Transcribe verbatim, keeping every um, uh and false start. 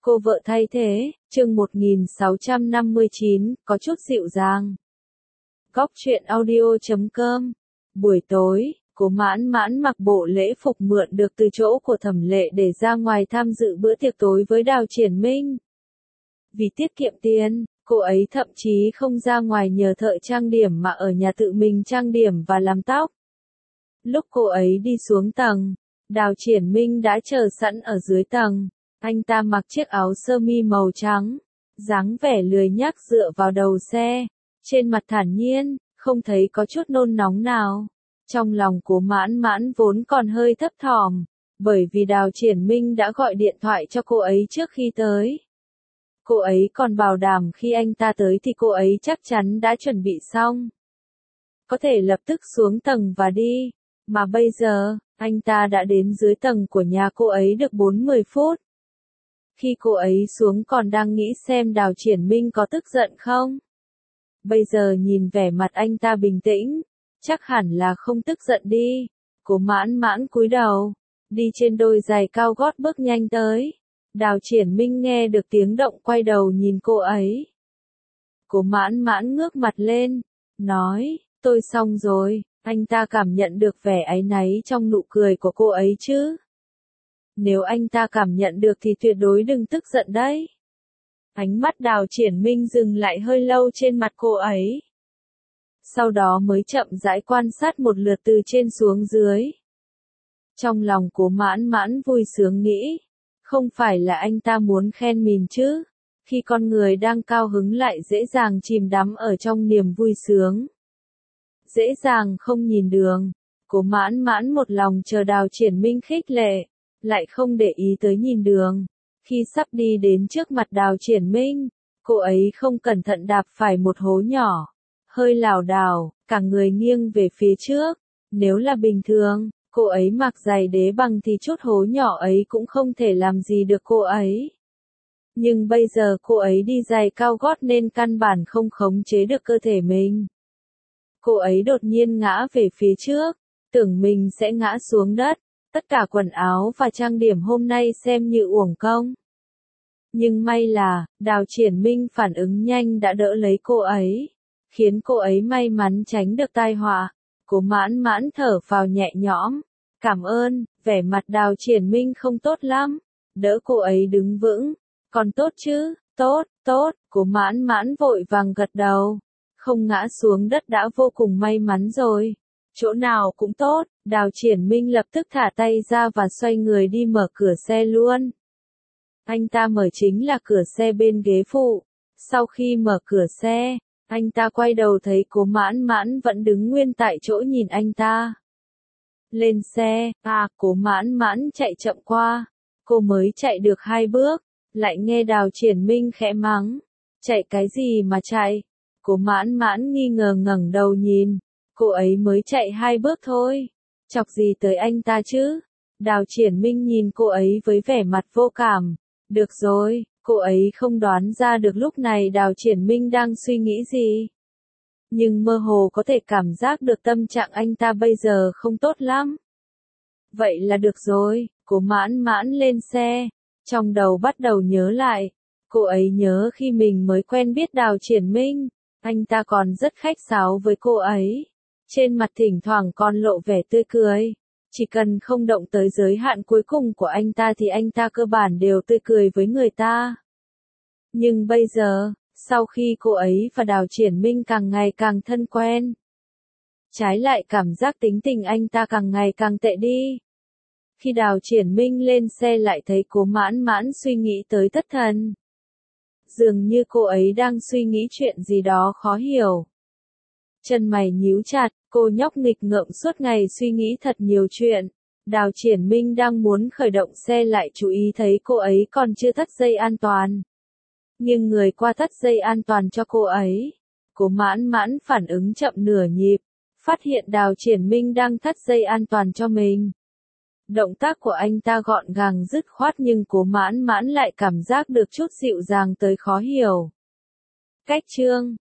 Cô vợ thay thế, chương một nghìn sáu trăm năm mươi chín, có chút dịu dàng. Góc truyện audio chấm com. Buổi tối, Cố Mãn Mãn mặc bộ lễ phục mượn được từ chỗ của Thẩm Lệ để ra ngoài tham dự bữa tiệc tối với Đào Triển Minh. Vì tiết kiệm tiền, cô ấy thậm chí không ra ngoài nhờ thợ trang điểm mà ở nhà tự mình trang điểm và làm tóc. Lúc cô ấy đi xuống tầng, Đào Triển Minh đã chờ sẵn ở dưới tầng. Anh ta mặc chiếc áo sơ mi màu trắng, dáng vẻ lười nhác dựa vào đầu xe, trên mặt thản nhiên, không thấy có chút nôn nóng nào. Trong lòng Cố Mãn Mãn vốn còn hơi thấp thỏm, bởi vì Đào Triển Minh đã gọi điện thoại cho cô ấy trước khi tới. Cô ấy còn bảo đảm khi anh ta tới thì cô ấy chắc chắn đã chuẩn bị xong, có thể lập tức xuống tầng và đi, mà bây giờ, anh ta đã đến dưới tầng của nhà cô ấy được bốn mươi phút. Khi cô ấy xuống còn đang nghĩ xem Đào Triển Minh có tức giận không. Bây giờ nhìn vẻ mặt anh ta bình tĩnh, chắc hẳn là không tức giận đi. Cố Mãn Mãn cúi đầu, đi trên đôi giày cao gót bước nhanh tới. Đào Triển Minh nghe được tiếng động quay đầu nhìn cô ấy. Cố Mãn Mãn ngước mặt lên, nói, tôi xong rồi. Anh ta cảm nhận được vẻ áy náy trong nụ cười của cô ấy chứ. Nếu anh ta cảm nhận được thì tuyệt đối đừng tức giận đấy. Ánh mắt Đào Triển Minh dừng lại hơi lâu trên mặt cô ấy. Sau đó mới chậm rãi quan sát một lượt từ trên xuống dưới. Trong lòng Cố Mãn Mãn vui sướng nghĩ, không phải là anh ta muốn khen mình chứ. Khi con người đang cao hứng lại dễ dàng chìm đắm ở trong niềm vui sướng. Dễ dàng không nhìn đường. Cố Mãn Mãn một lòng chờ Đào Triển Minh khích lệ, lại không để ý tới nhìn đường. Khi sắp đi đến trước mặt Đào Triển Minh, cô ấy không cẩn thận đạp phải một hố nhỏ, hơi lảo đảo, cả người nghiêng về phía trước. Nếu là bình thường, cô ấy mặc giày đế bằng thì chút hố nhỏ ấy cũng không thể làm gì được cô ấy. Nhưng bây giờ cô ấy đi giày cao gót nên căn bản không khống chế được cơ thể mình. Cô ấy đột nhiên ngã về phía trước, tưởng mình sẽ ngã xuống đất. Tất cả quần áo và trang điểm hôm nay xem như uổng công. Nhưng may là, Đào Triển Minh phản ứng nhanh đã đỡ lấy cô ấy, khiến cô ấy may mắn tránh được tai họa. Cố Mãn Mãn thở phào nhẹ nhõm, cảm ơn. Vẻ mặt Đào Triển Minh không tốt lắm, đỡ cô ấy đứng vững. Còn tốt chứ? Tốt, tốt. Cố Mãn Mãn vội vàng gật đầu, không ngã xuống đất đã vô cùng may mắn rồi. Chỗ nào cũng tốt. Đào Triển Minh lập tức thả tay ra và xoay người đi mở cửa xe luôn. Anh ta mở chính là cửa xe bên ghế phụ. Sau khi mở cửa xe, anh ta quay đầu thấy Cố Mãn Mãn vẫn đứng nguyên tại chỗ nhìn anh ta. Lên xe, à, Cố Mãn Mãn chạy chậm qua. Cô mới chạy được hai bước, lại nghe Đào Triển Minh khẽ mắng. Chạy cái gì mà chạy? Cố Mãn Mãn nghi ngờ ngẩng đầu nhìn. Cô ấy mới chạy hai bước thôi. Chọc gì tới anh ta chứ? Đào Triển Minh nhìn cô ấy với vẻ mặt vô cảm. Được rồi, cô ấy không đoán ra được lúc này Đào Triển Minh đang suy nghĩ gì. Nhưng mơ hồ có thể cảm giác được tâm trạng anh ta bây giờ không tốt lắm. Vậy là được rồi. Cố Mãn Mãn lên xe, trong đầu bắt đầu nhớ lại. Cô ấy nhớ khi mình mới quen biết Đào Triển Minh, anh ta còn rất khách sáo với cô ấy. Trên mặt thỉnh thoảng còn lộ vẻ tươi cười. Chỉ cần không động tới giới hạn cuối cùng của anh ta thì anh ta cơ bản đều tươi cười với người ta. Nhưng bây giờ, sau khi cô ấy và Đào Triển Minh càng ngày càng thân quen, trái lại cảm giác tính tình anh ta càng ngày càng tệ đi. Khi Đào Triển Minh lên xe lại thấy Cố Mãn Mãn suy nghĩ tới thất thần. Dường như cô ấy đang suy nghĩ chuyện gì đó khó hiểu. Chân mày nhíu chặt, cô nhóc nghịch ngợm suốt ngày suy nghĩ thật nhiều chuyện. Đào Triển Minh đang muốn khởi động xe lại chú ý thấy cô ấy còn chưa thắt dây an toàn. Nhưng người qua thắt dây an toàn cho cô ấy. Cố Mãn Mãn phản ứng chậm nửa nhịp, phát hiện Đào Triển Minh đang thắt dây an toàn cho mình. Động tác của anh ta gọn gàng dứt khoát nhưng Cố Mãn Mãn lại cảm giác được chút dịu dàng tới khó hiểu. Cách chương